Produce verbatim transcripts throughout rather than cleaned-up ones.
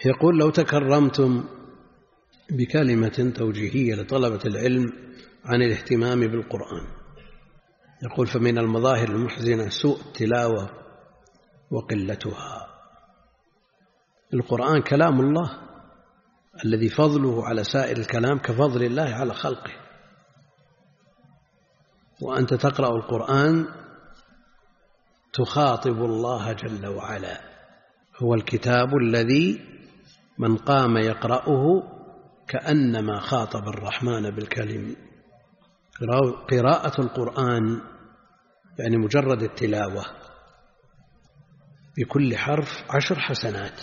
يقول: لو تكرمتم بكلمة توجيهية لطلبة العلم عن الاهتمام بالقرآن. يقول: فمن المظاهر المحزنة سوء التلاوة وقلتها. القرآن كلام الله الذي فضله على سائر الكلام كفضل الله على خلقه، وأنت تقرأ القرآن تخاطب الله جل وعلا. هو الكتاب الذي من قام يقرأه كأنما خاطب الرحمن بالكلم. قراءة القرآن يعني مجرد التلاوة بكل حرف عشر حسنات،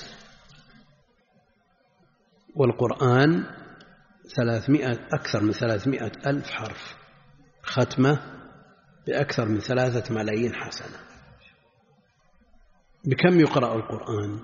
والقرآن ثلاثمائة أكثر من ثلاثمائة ألف حرف، ختمة بأكثر من ثلاثة ملايين حسنة. بكم يقرأ القرآن؟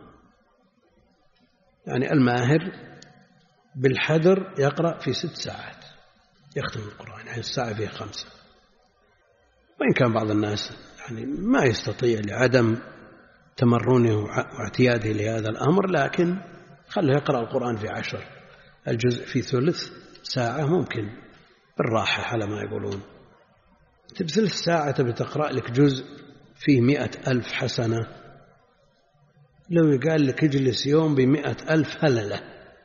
يعني الماهر بالحذر يقرأ في ست ساعات يختم القرآن، يعني الساعة فيها خمسة. وإن كان بعض الناس يعني ما يستطيع لعدم تمرنه واعتياده لهذا الأمر، لكن خله يقرأ القرآن في عشر، الجزء في ثلث ساعة ممكن بالراحة على ما يقولون. بثلث ساعة تبي تقرأ لك جزء فيه مئة ألف حسنة، لو يقال لك اجلس يوم بمئة ألف هللة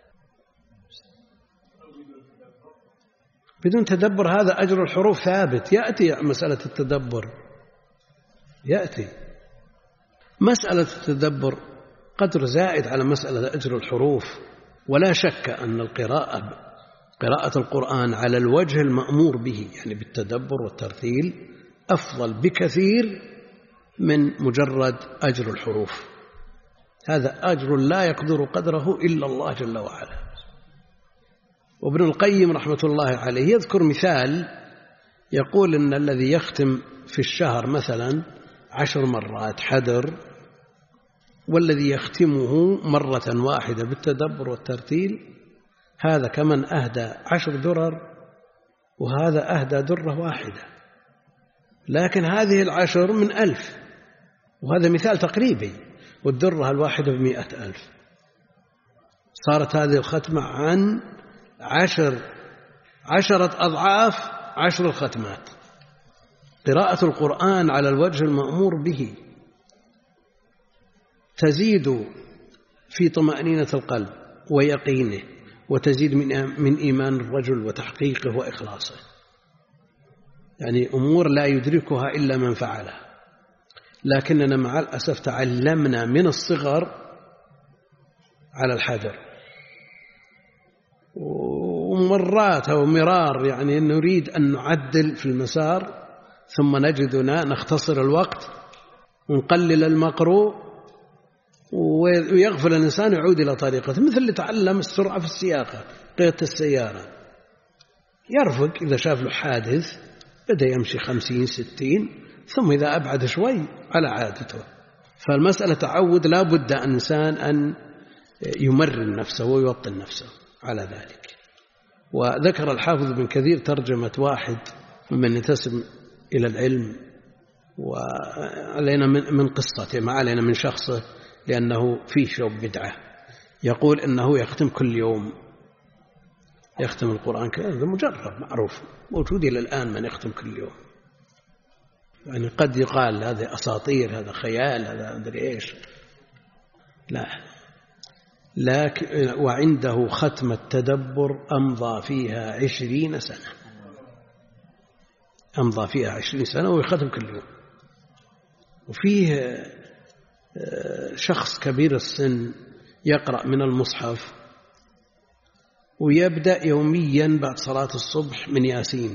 بدون تدبر، هذا أجر الحروف ثابت. يأتي مسألة التدبر، يأتي مسألة التدبر قدر زائد على مسألة أجر الحروف. ولا شك أن القراءة قراءة القرآن على الوجه المأمور به، يعني بالتدبر والترتيل، أفضل بكثير من مجرد أجر الحروف. هذا أجر لا يقدر قدره إلا الله جل وعلا. وابن القيم رحمة الله عليه يذكر مثال، يقول إن الذي يختم في الشهر مثلا عشر مرات حذر، والذي يختمه مرة واحدة بالتدبر والترتيل، هذا كمن أهدى عشر درر وهذا أهدى درة واحدة، لكن هذه العشر من ألف، وهذا مثال تقريبي، والدرة الواحدة بمئة ألف. صارت هذه الختمة عن عشر عشرة أضعاف عشر الختمات. قراءة القرآن على الوجه المأمور به تزيد في طمأنينة القلب ويقينه، وتزيد من إيمان الرجل وتحقيقه وإخلاصه، يعني أمور لا يدركها إلا من فعلها. لكننا مع الأسف تعلمنا من الصغر على الحذر، ومرات أو مرار يعني نريد أن نعدل في المسار، ثم نجدنا نختصر الوقت ونقلل المقروء، ويغفل الإنسان يعود إلى طريقته. مثل اللي تعلم السرعة في السياقة، قيادة السيارة، يرفق إذا شاف له حادث بدأ يمشي خمسين ستين، ثم إذا أبعد شوي على عادته. فالمسألة تعود، لا بد الإنسان أن يمرن نفسه ويوطن نفسه على ذلك. وذكر الحافظ بن كثير ترجمة واحد ممن ينتسب إلى العلم، وعلينا من قصته، ما علينا من شخصه، لأنه فيه شوب بدعة. يقول إنه يختم كل يوم، يختم القرآن، هذا مجرب معروف موجود إلى الآن من يختم كل يوم. يعني قد يقال هذا أساطير، هذا خيال، هذا أدري إيش، لا. لكن وعنده ختم التدبر أمضى فيها عشرين سنة، أمضى فيها عشرين سنة ويختم كل يوم. وفيه شخص كبير السن يقرأ من المصحف ويبدأ يوميا بعد صلاة الصبح من ياسين،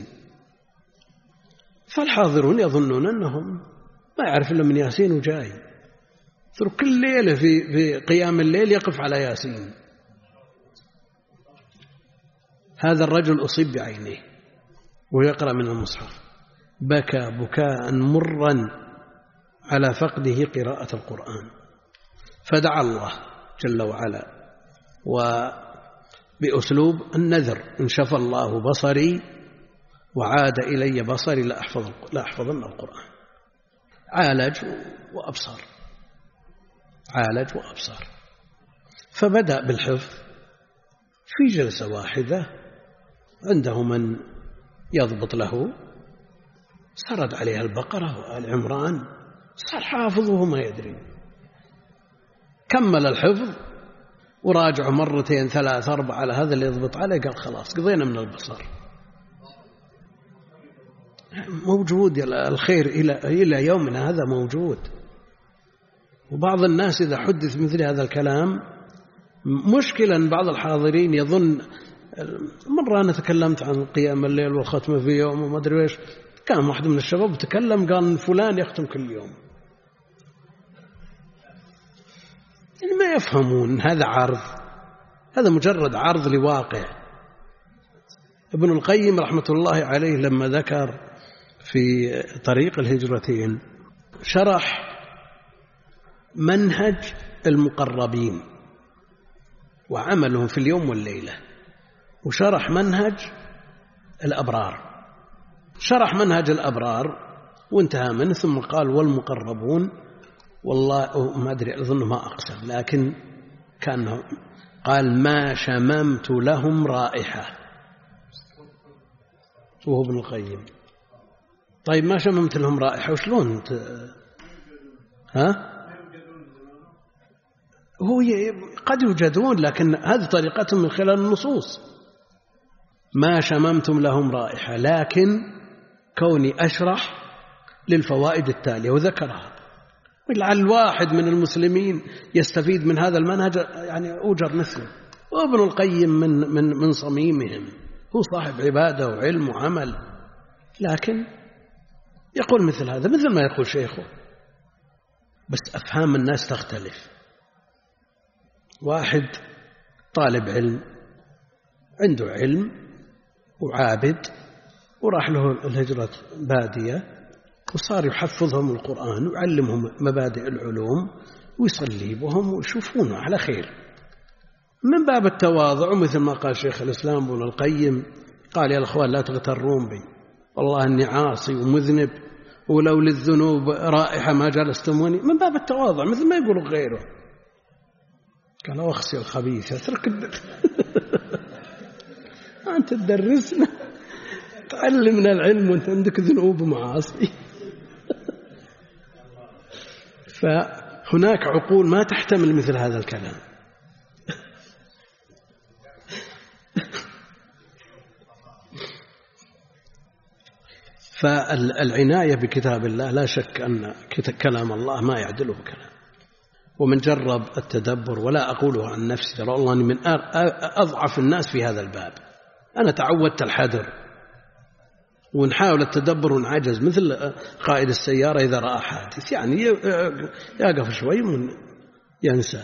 فالحاضرون يظنون أنهم ما يعرف إلا من ياسين وجاي، كل ليلة في في قيام الليل يقف على ياسين. هذا الرجل أصيب بعينه ويقرأ من المصحف، بكى بكاء مرا على فقده قراءة القرآن، فدعا الله جل وعلا وبأسلوب النذر: إن شفى الله بصري وعاد إلي بصري لأحفظ لأحفظن القرآن. عالج وأبصر، عالج وأبصر. فبدأ بالحفظ في جلسة واحدة، عنده من يضبط له، سرد عليها البقرة وآل عمران، صار حافظ وهو ما يدري. كمل الحفظ وراجعه مرتين ثلاث أربع على هذا اللي يضبط عليه، قال خلاص قضينا من البصر. موجود الخير إلى إلى يومنا هذا موجود. وبعض الناس إذا حدث مثل هذا الكلام، مشكلة أن بعض الحاضرين يظن. مرة أنا تكلمت عن قيام الليل والختمة في يوم وما أدري إيش، كان واحد من الشباب تكلم قال فلان يختم كل يوم. يعني ما يفهمون هذا عرض، هذا مجرد عرض لواقع. ابن القيم رحمة الله عليه لما ذكر في طريق الهجرتين شرح منهج المقربين وعملهم في اليوم والليلة، وشرح منهج الأبرار. شرح منهج الأبرار وانتهى منه، ثم قال والمقربون، والله ما أدري أظن ما أقسم، لكن كان قال ما شممت لهم رائحة، وهو ابن القيم. طيب ما شممت لهم رائحة وشلون ت... ها هو ي... قد يوجدون، لكن هذه طريقتهم من خلال النصوص. ما شممتم لهم رائحة، لكن كوني أشرح للفوائد التالية وذكرها، ولعل الواحد من المسلمين يستفيد من هذا المنهج يعني أوجر مثله. وابن القيم من من من صميمهم، هو صاحب عبادة وعلم وعمل، لكن يقول مثل هذا مثل ما يقول شيخه، بس أفهام الناس تختلف. واحد طالب علم عنده علم وعابد، وراح له الهجرة بادية وصار يحفظهم القرآن ويعلمهم مبادئ العلوم ويصلي بهم ويشوفونه على خير من باب التواضع. ومثل ما قال شيخ الإسلام ابن القيم قال يا الأخوان لا تغترون بي، والله أني عاصي ومذنب، ولو للذنوب رائحة ما جلستموني، من باب التواضع مثل ما يقول غيره. قال أخسي الخبيث اترك أنت تدرسنا تعلمنا العلم وأنت عندك ذنوب ومعاصي. فهناك عقول ما تحتمل مثل هذا الكلام. فالعناية بكتاب الله لا شك أن كلام الله ما يعدله كلام. ومن جرب التدبر، ولا أقوله عن نفسي، ترى الله أني من أضعف الناس في هذا الباب. أنا تعودت الحذر ونحاول التدبر ونعجز، مثل قائد السيارة إذا رأى حادث يعني يقف شوي وينسى.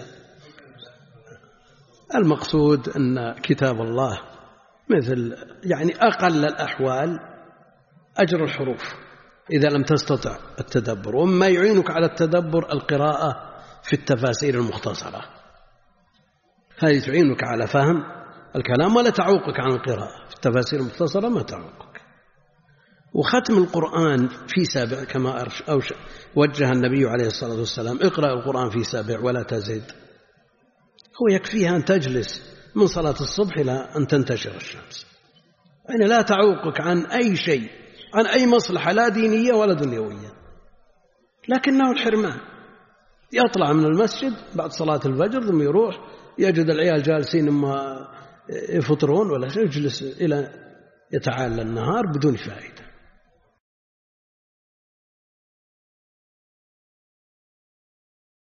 المقصود أن كتاب الله مثل يعني أقل الأحوال أجر الحروف إذا لم تستطع التدبر. وما يعينك على التدبر القراءة في التفاسير المختصرة، هذه تعينك على فهم الكلام ولا تعوقك عن القراءة. في التفاسير المختصرة ما تعوقك. وختم القرآن في سابع كما أوش وجه النبي عليه الصلاة والسلام، اقرأ القرآن في سابع ولا تزد. هو يكفيها أن تجلس من صلاة الصبح إلى أن تنتشر الشمس، يعني لا تعوقك عن أي شيء، عن أي مصلحة لا دينية ولا دنيوية. لكنه الحرمان، يطلع من المسجد بعد صلاة الفجر ثم يروح يجد العيال جالسين ما يفطرون ولا شيء، يجلس إلى يتعالى النهار بدون فائدة.